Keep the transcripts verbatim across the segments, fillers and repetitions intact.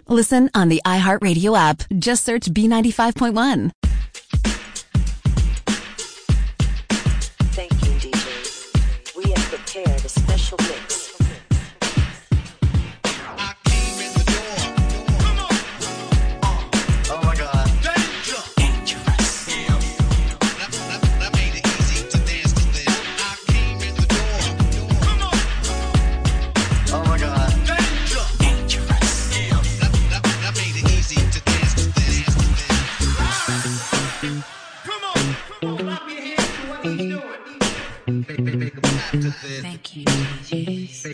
Listen on the iHeartRadio app. Just search B ninety-five point one. Thank you, D Js. We have prepared a special mix. Thank you, D Js.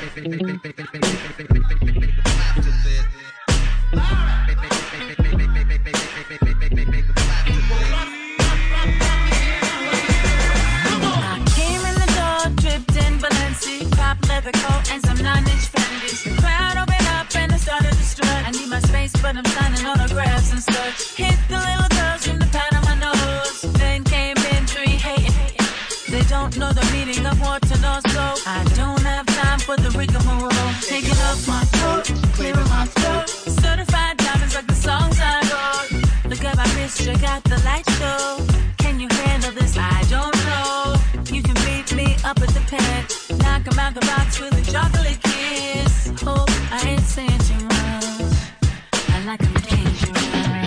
I came in the door, dripped in Balenci, pop leather coat and some nine-inch Fendis. The crowd opened up and I started to strut. I need my space, but I'm signing autographs and such. Hit the little girls from the pat on my nose. Then came in three hating. They don't know the meaning of water, no, so I don't have time for the rigmarole. Taking off my coat, clearing my throat. Certified diamonds like the songs I wrote. Look at my wrist, check out the light show. Can you handle this? I don't know. You can beat me up at the pad. Knock 'em out the box with a chocolate kiss. Hope I ain't saying too much. I like 'em dangerous.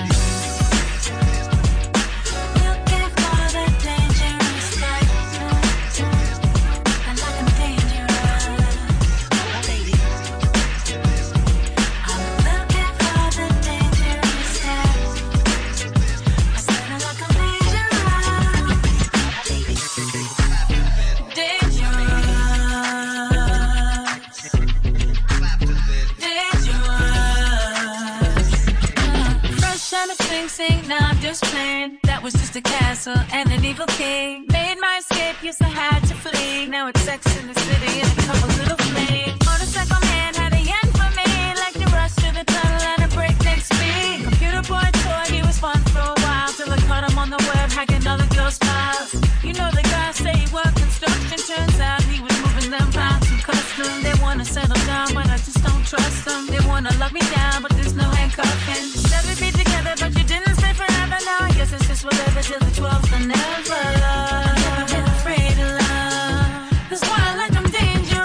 Now I'm just playing. That was just a castle and an evil king. Made my escape, yes I had to flee. Now it's Sex in the City and a couple little flames. Motorcycle man had a yen for me, like to rush to the tunnel at a breakneck speed. Computer boy toy, he was fun for a while, till I caught him on the web hacking other girls' files. You know the guy say he worked construction, turns out he was moving them files from custom. They wanna settle down, but I just don't trust them. They wanna lock me down, but there's no handcuffing. Said we'd be together, but you didn't stay forever. Now I guess it's just whatever till the twelfth and never. I've never been afraid of love. That's why I like 'em dangerous.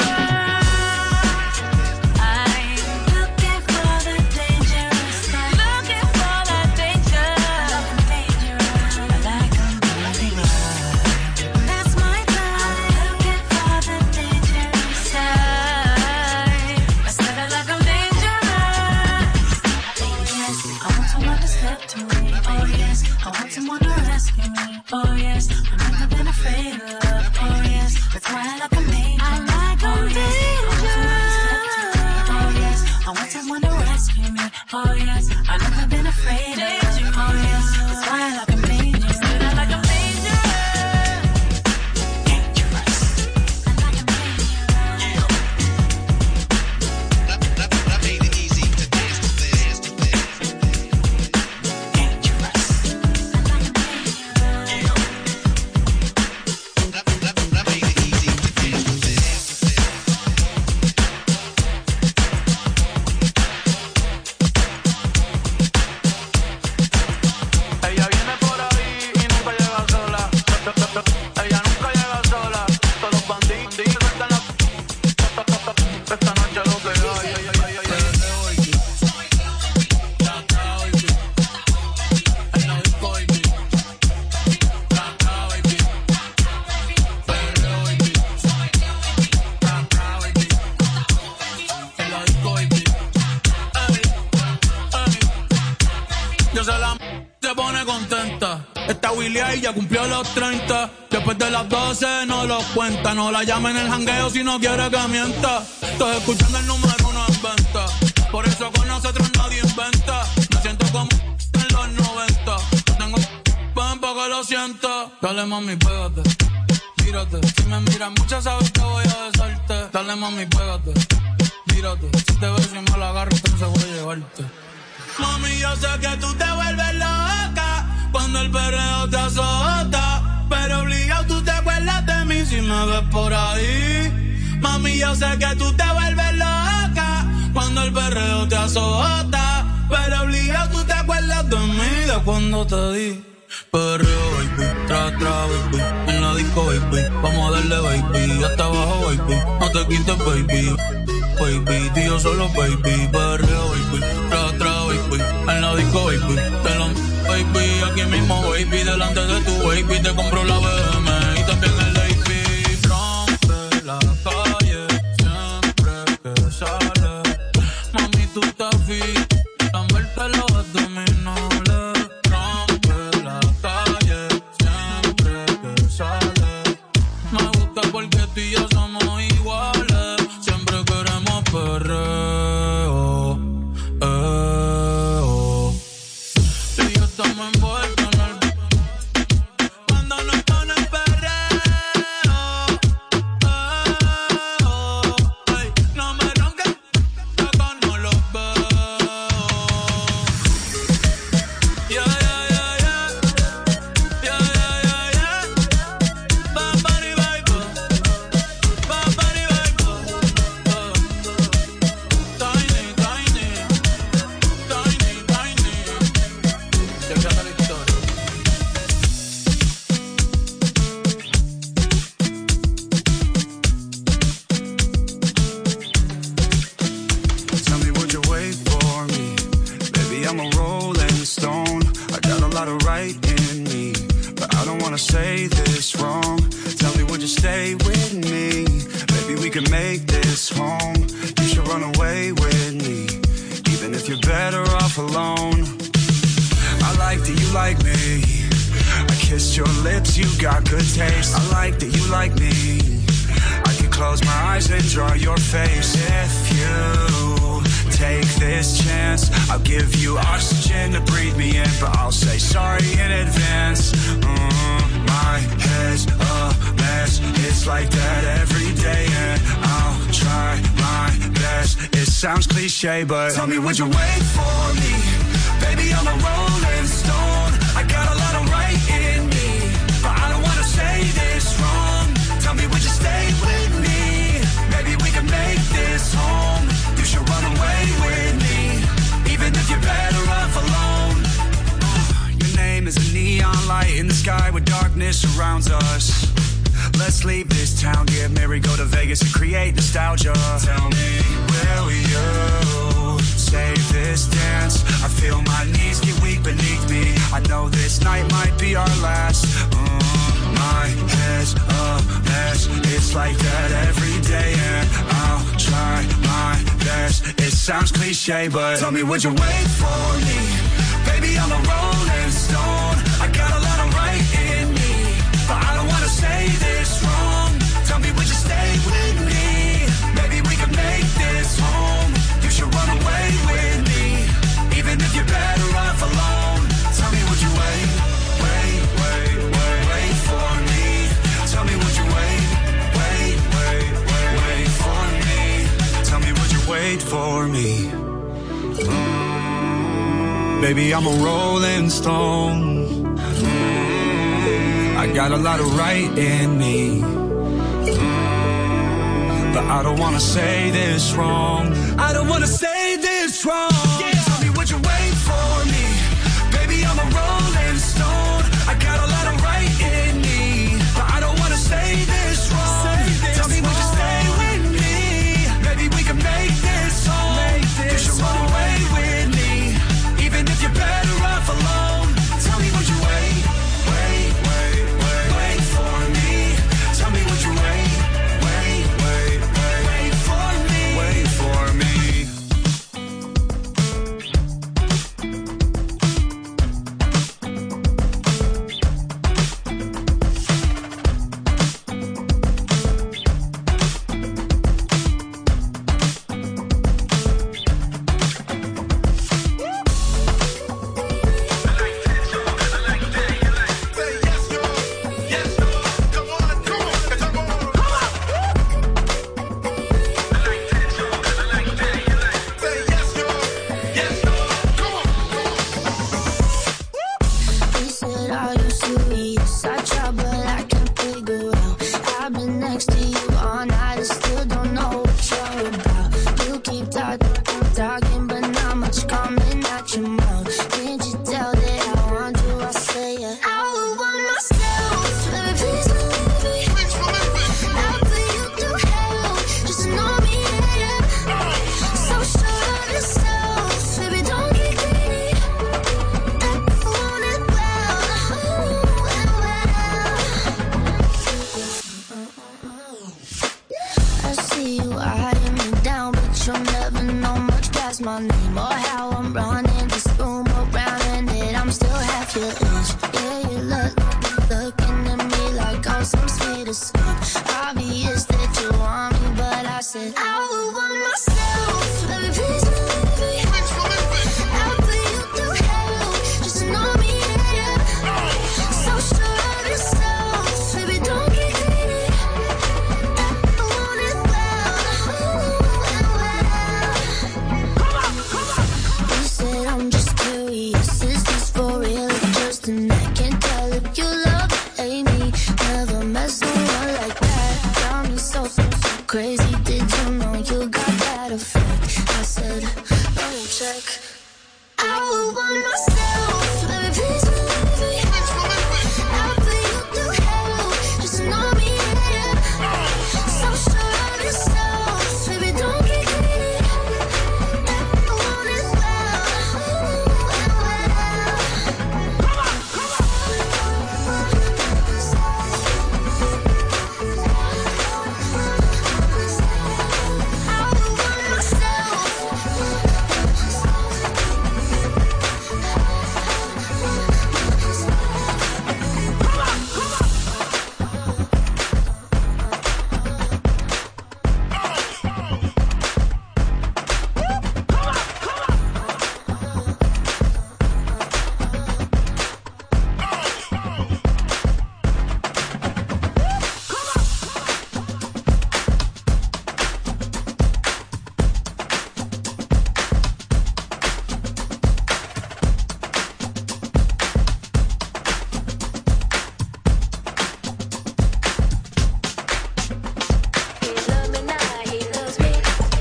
I'm looking for the dangerous stuff. Looking for that danger. I like 'em dangerous. I like 'em dangerous. That's my kind. I'm looking for the dangerous side. I said I like 'em dangerous. Oh yes, I want someone to step to me. Oh yes, I want someone to rescue me. Oh yes, I've never been afraid of love. Oh yes, that's why I like 'em dangerous. I like 'em dangerous. Oh yes, I want someone to rescue me. Oh yes, I've never been afraid of love. Oh yes, that's why I like 'em dangerous. I like 'em dangerous. Dangerous. I like 'em dangerous. That, that, that made it easy to dance to this. Dangerous. I like 'em dangerous. That, that, that made it easy to dance to this. Ella viene por ahí y nunca llega sola. Ella nunca llega sola. Todos los bandidos están la... Esta noche lo que hay. Ay, ay, ay, ay, ay. Yo sé la m- se pone contenta. Esta Willy ahí ya cumplió los treinta. Después de las doce no lo cuenta. No la llama en el jangueo si no quiere que mienta. Estoy escuchando el número uno en venta. Por eso con nosotros nadie inventa. Me siento como en los noventa. No tengo pan para que lo sienta. Dale mami, pégate, tírate. Si me miras mucho sabes que voy a besarte. Dale mami, pégate, tírate. Si te beso y me la agarro entonces voy a llevarte. Mami, yo sé que tú te vuelves loca cuando el perreo te azota, pero obligado tú te acuerdas de mí si me ves por ahí. Mami, yo sé que tú te vuelves loca cuando el perreo te azota, cuando te di perreo, baby, tra, tra, baby, en la disco, baby, vamos a darle, baby, hasta abajo, baby, no te quites, baby, baby, tío solo, baby, perreo, baby, tra, tra, baby, en la disco, baby, te lo, baby, aquí mismo, baby, delante de tu baby, te compro la B M y también el A P, rompe la calle, siempre que sale, mami, tú estás fit, lamberte los abdominales, rompe la calle, siempre que sale, me gusta porque tú y yo somos iguales, siempre queremos perreo, eh, oh. Tú y yo estamos envueltos en el cuando nos ponen perreo, eh, oh. Ay, no me ronques, acá no los veo. Yeah, yeah, yeah, yeah. Yeah, yeah, yeah, yeah. Bad Bunny, baby. Bad Bunny, baby. Uh. Tiny, tiny. Tiny, tiny. Chequeate la historia. Tell me, would you wait for me? Baby, I'm a rolling stone. I got a lot of right in me, but I don't wanna say this wrong. Tell me, would you stay with me? Maybe we can make this home. You should run away with me, even if you're better off alone. I like that you like me. I kissed your lips, you got good taste. I like that you like me. I can close my eyes and draw your face. If you take this chance, I'll give you oxygen to breathe me in, but I'll say sorry in advance. Mm, my head's a mess. It's like that every day, and I'll try my best. It sounds cliche, but tell me, would you wait for me? Baby, I'm a rolling stone. I got a lot of right in me, but I don't wanna say this wrong. Tell me, would you stay with me? Maybe we can make this home. You should run away with me, even if you're better off alone. Your name is a neon light in the sky where darkness surrounds us. Let's leave this town, get married, go to Vegas and create nostalgia. Tell me, will you save this dance? I feel my knees get weak beneath me. I know this night might be our last. Mm, my head's a mess. It's like that every day, and I'll try my best. It sounds cliche, but tell me, would you wait for me? Baby, I'm a rolling stone. I got a lot of right in me, but I don't wanna say this wrong. Tell me, would you stay with me? Maybe we can make this home. You should run away with me, even if you're better off alone. Tell me, would you wait, wait, wait, wait, wait for me? Tell me, would you wait, wait, wait, wait, wait for me? Tell me, would you wait for me? Mm, baby, I'm a rolling stone. Mm, I got a lot of right in me, mm, but I don't wanna say this wrong. I don't wanna say this wrong. Yeah. Tell me, would you wait for me? Baby, I'm a rolling stone. I got a lot of right in me, but I don't wanna say this wrong. Say this Tell me, wrong. Would you stay with me? Maybe we can make this home. Make this you should run away with me, even if you're better off alone. Tell me, would you wait, wait, wait, wait, wait for me? Tell me, would you wait, wait, wait, wait, wait for me? Wait for me. running this room around and it, I'm still half your age. Yeah, you look, looking at me like I'm some sweet escape. Obvious that you want me, but I said I would want myself. Baby, please believe me. I'll put you through hell. Just know me, yeah, yeah. So sure of yourself. Baby, don't get greedy. I want it well. Ooh, and well. You said I'm just curious. Is this for real or just an act? Can't tell if you love or hate me. Never met someone like that. Got me so, so, so crazy. Did you know you got that effect? I said, let me check. I would want myself. Baby, please believe me. I'll put you through hell. Just know me, yeah, yeah. So sure of yourself. Baby, don't get greedy. I want it well. Ooh, and well. I would want myself. He love me now, he loves me.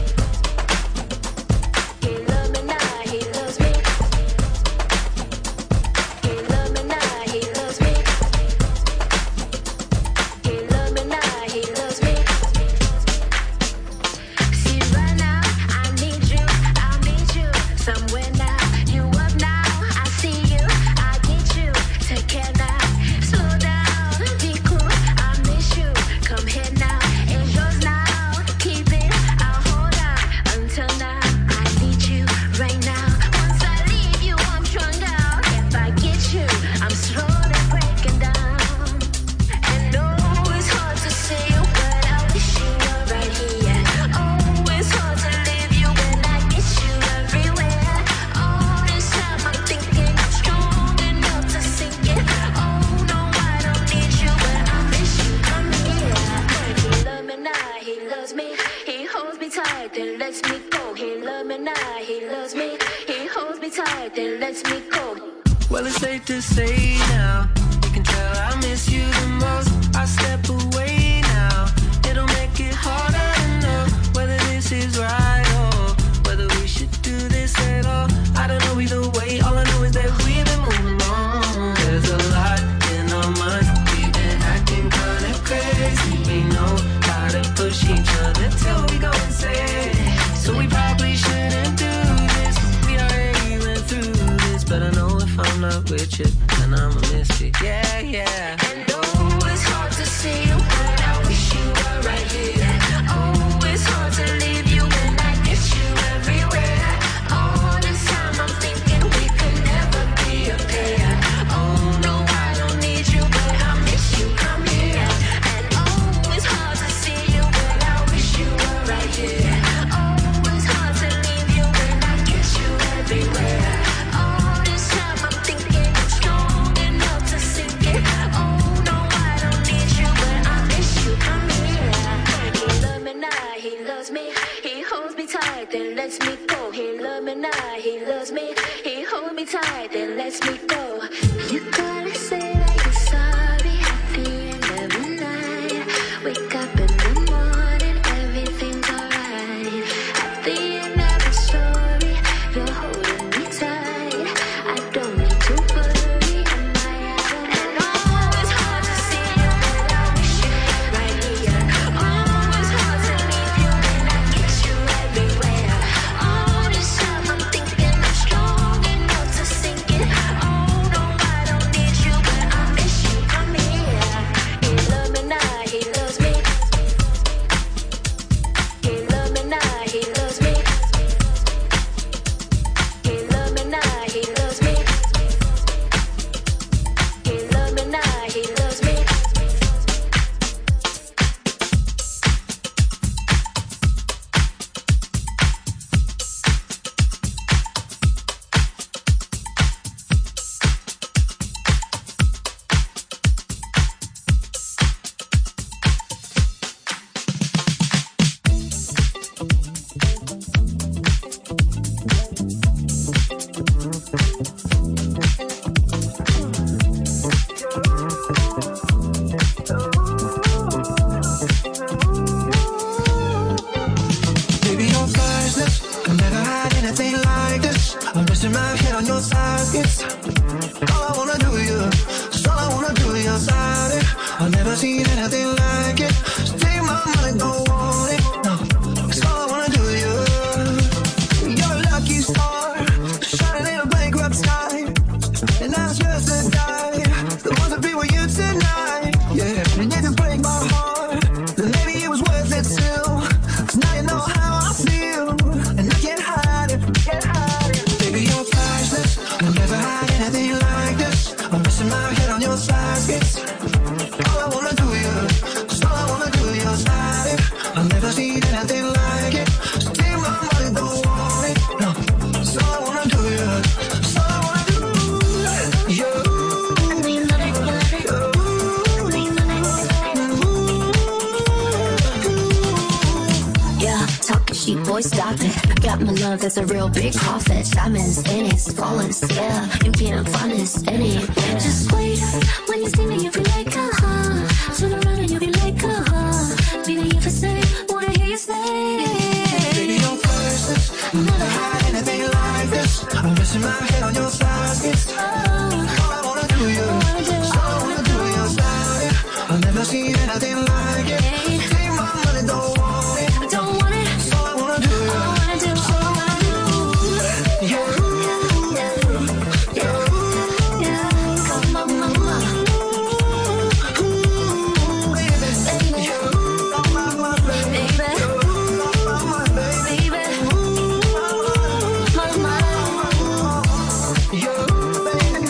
He love me now, he loves me. He love me now, he loves me. He love me now, he loves me. See right now, I need you, I'll meet you somewhere now. You up now, I see you, I get you. Take care now, slow down, be cool. I miss you, come here now. It's yours now, keep it. I'll hold on until now. I need you right now. Once I leave you, I'm strung out. If I get you, I'm slowly breaking down. And oh, it's hard to say, but I wish you were right here. Oh, it's hard to leave you when I miss you everywhere. All this time I'm thinking I'm strong enough to sink it. Oh no, I don't need you, but I miss you. Come here. He love me now, he loves me. He holds me tight, then lets me go. He love me now, he loves me. He holds me tight, then lets me go. Well, it's safe to say now, you can tell I miss you the most. I step away now, it'll make it harder to know whether this is right or whether we should do this at all. I don't know either way, all I know is that we've been moving on. There's a lot in our minds, we've been acting kinda crazy. We know how to push each other till we go insane. So we probably shouldn't do this. We already went through this, but I know if I'm not with you, then I'ma miss it. Yeah, yeah. And oh, it's hard to see you, but I wish you were right here. Oh, it's hard to leave you when I miss you everywhere. All this time I'm thinking we could never be a pair. Oh no, I don't need you, but I miss you. Come here. And oh, it's hard to see you, but I wish you were right here. Oh, it's hard to leave you when I miss you everywhere. All this time I'm thinking I'm strong enough to sink it. Oh no, I don't need you, but I miss you. Come here. He love me now, he loves me. He holds me tight, then lets me go. He love me now, he loves me. He holds me tight, then lets me go. You gotta say that you're sorry at the end of the night. Wake up in the morning, everything's alright. At the end of the story, you're holding me tight. I don't need to worry, am I out? And oh, it's hard to see you, but I wish you were right here. Oh, it's hard to leave you when I get you everywhere. All this time I'm thinking I'm strong enough to sink it. Oh no, I'm resting my head on your side. It's all I wanna do, you. It's all I wanna do, your side. I've never seen anything like it. So take my money, don't want it. No, it's all I wanna do, you. You're a lucky star, shining in a bankrupt sky, and I'm just to die. The ones that be with you tonight, yeah. And if you break my heart, then maybe it was worth it still. 'Cause now you know how I feel, and I can't hide it, can't hide it. Baby, you're priceless. I'll never hide anything like this. I'm resting my head on your side. It's all I wanna do, yeah. It's all I wanna do, your side. I've never seen anything like it. So take my money, don't want it. No, it's all I wanna do, yeah. It's all I wanna do, yeah. Yeah, talking sheep, boy, stop it. Got my love, that's a real big profit. Diamonds in it, flawless, yeah. You can't find this in it. Just wait, when you see me, you'll be like, uh-huh. Turn around and you'll be like, uh-huh. Baby, if I say, wanna hear you say. Baby, you're priceless. I'll never hide anything like this. I'm resting my head on your side. It's all I wanna do, yeah. It's all I wanna do, your side. I've never seen anything like it. Take my money, don't want it. Don't want it. It's all I wanna do, All I wanna do, all I wanna do. yeah. Yeah, come on, mama. Baby, baby, mama.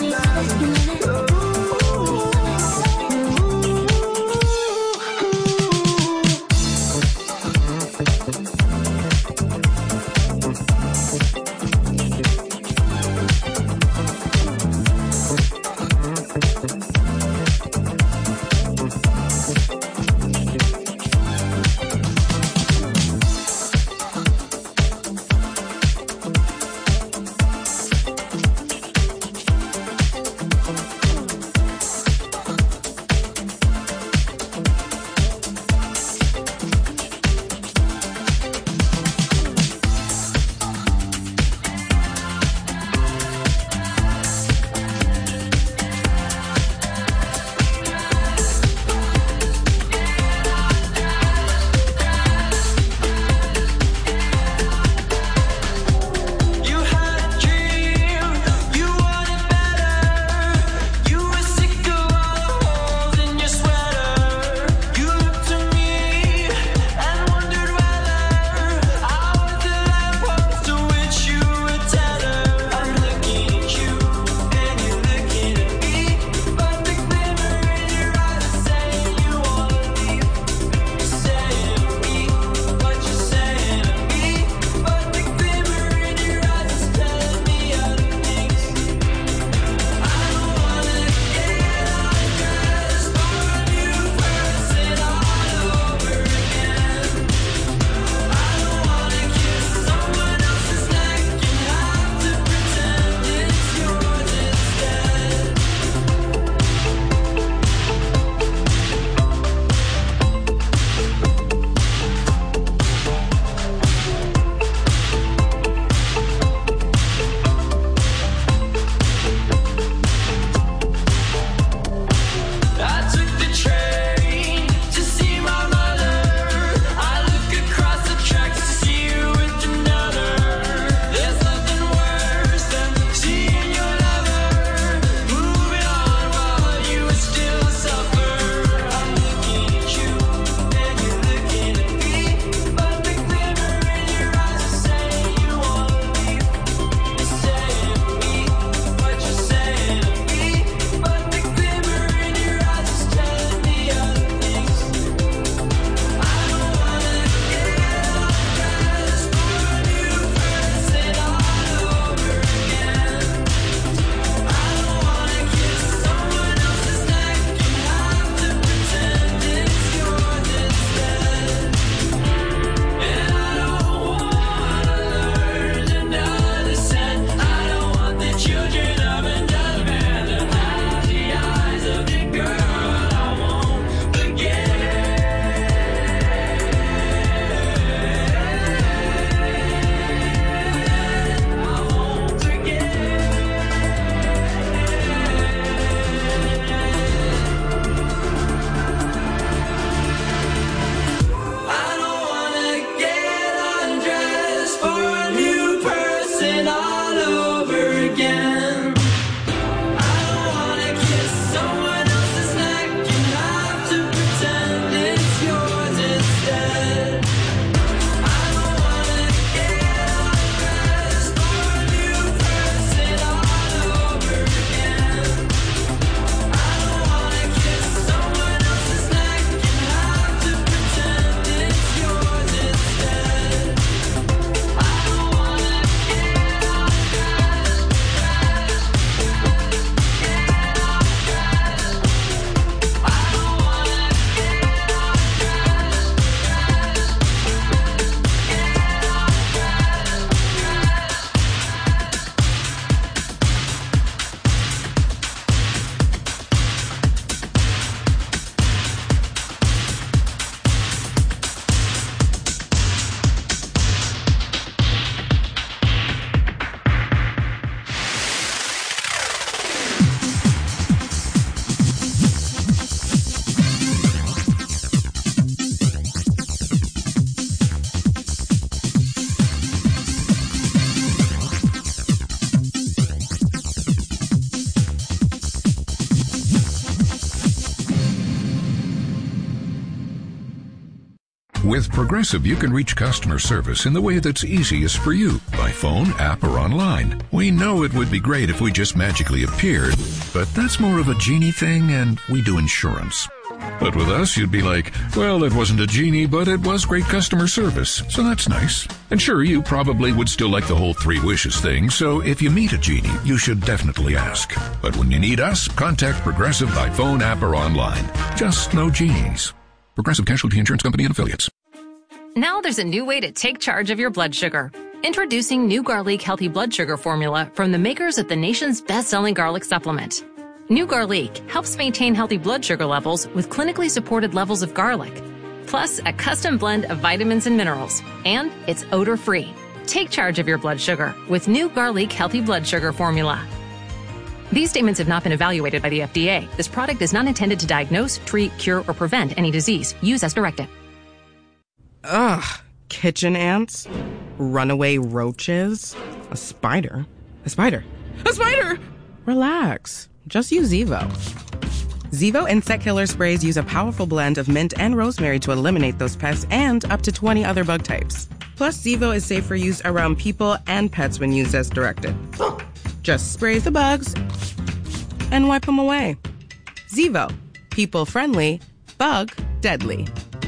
With Progressive, you can reach customer service in the way that's easiest for you, by phone, app, or online. We know it would be great if we just magically appeared, but that's more of a genie thing, and we do insurance. But with us, you'd be like, well, it wasn't a genie, but it was great customer service, so that's nice. And sure, you probably would still like the whole three wishes thing, so if you meet a genie, you should definitely ask. But when you need us, contact Progressive by phone, app, or online. Just no genies. Progressive Casualty Insurance Company and Affiliates. Now there's a new way to take charge of your blood sugar. Introducing New Garlic Healthy Blood Sugar Formula from the makers of the nation's best-selling garlic supplement. New Garlic helps maintain healthy blood sugar levels with clinically supported levels of garlic, plus a custom blend of vitamins and minerals, and it's odor-free. Take charge of your blood sugar with New Garlic Healthy Blood Sugar Formula. These statements have not been evaluated by the F D A. This product is not intended to diagnose, treat, cure, or prevent any disease. Use as directed. Ugh, kitchen ants, runaway roaches, a spider, a spider, a spider! Relax. Just use Zevo. Zevo insect killer sprays use a powerful blend of mint and rosemary to eliminate those pests and up to twenty other bug types. Plus, Zevo is safe for use around people and pets when used as directed. Just spray the bugs and wipe them away. Zevo. People friendly, bug deadly.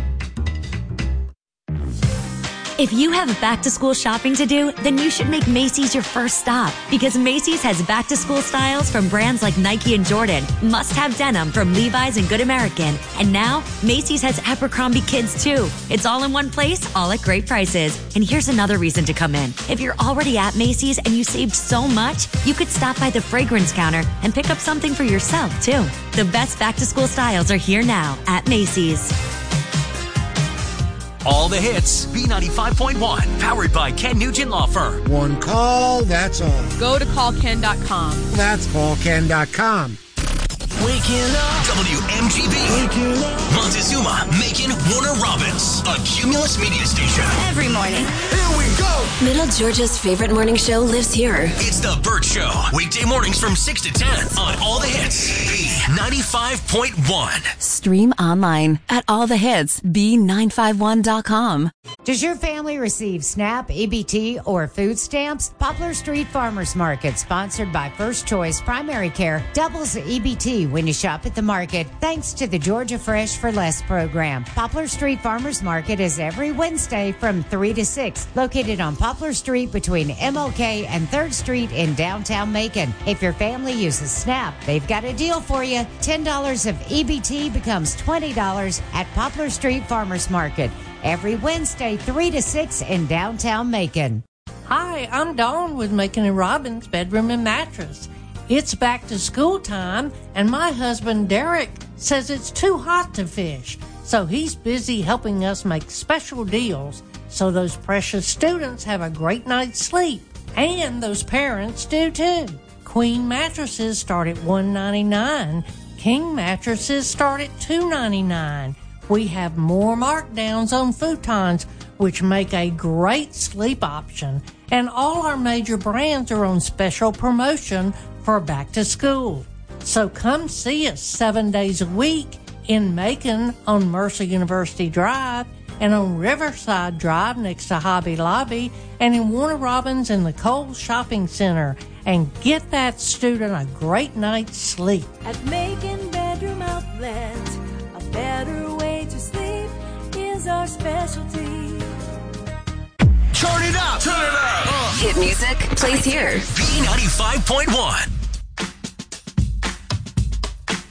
If you have back-to-school shopping to do, then you should make Macy's your first stop. Because Macy's has back-to-school styles from brands like Nike and Jordan, must-have denim from Levi's and Good American, and now Macy's has Abercrombie Kids too. It's all in one place, all at great prices. And here's another reason to come in. If you're already at Macy's and you saved so much, you could stop by the fragrance counter and pick up something for yourself too. The best back-to-school styles are here now at Macy's. All the hits, B ninety-five point one, powered by Ken Nugent Law Firm. One call, that's all. Go to call ken dot com. That's call ken dot com. Waking up. W M G B. Waking up. Montezuma, Macon, Warner Robins. A Cumulus media station. Every morning. Here we go. Middle Georgia's favorite morning show lives here. It's The Burt Show. Weekday mornings from six to ten on All the Hits. B ninety-five point one. Stream online at all the hits b nine five one dot com. Does your family receive SNAP, E B T, or food stamps? Poplar Street Farmers Market, sponsored by First Choice Primary Care, doubles the E B T when you shop at the market, thanks to the Georgia Fresh for Less program. Poplar Street Farmers Market is every Wednesday from three to six, located on Poplar Street between M L K and third Street in downtown Macon. If your family uses SNAP, they've got a deal for you. ten dollars of E B T becomes twenty dollars at Poplar Street Farmers Market. Every Wednesday, three to six in downtown Macon. Hi, I'm Dawn with Macon and Robbins Bedroom and Mattress. It's back to school time, and my husband Derek says it's too hot to fish. So he's busy helping us make special deals so those precious students have a great night's sleep. And those parents do too. Queen mattresses start at one ninety-nine. King mattresses start at two ninety-nine. We have more markdowns on futons, which make a great sleep option. And all our major brands are on special promotion for back to school. So come see us seven days a week in Macon on Mercer University Drive and on Riverside Drive next to Hobby Lobby and in Warner Robins in the Kohl's Shopping Center. And get that student a great night's sleep. At Macon Bedroom Outlet, a better way to sleep is our specialty. Turn it up! Turn it up! Hit music plays here. B ninety-five point one.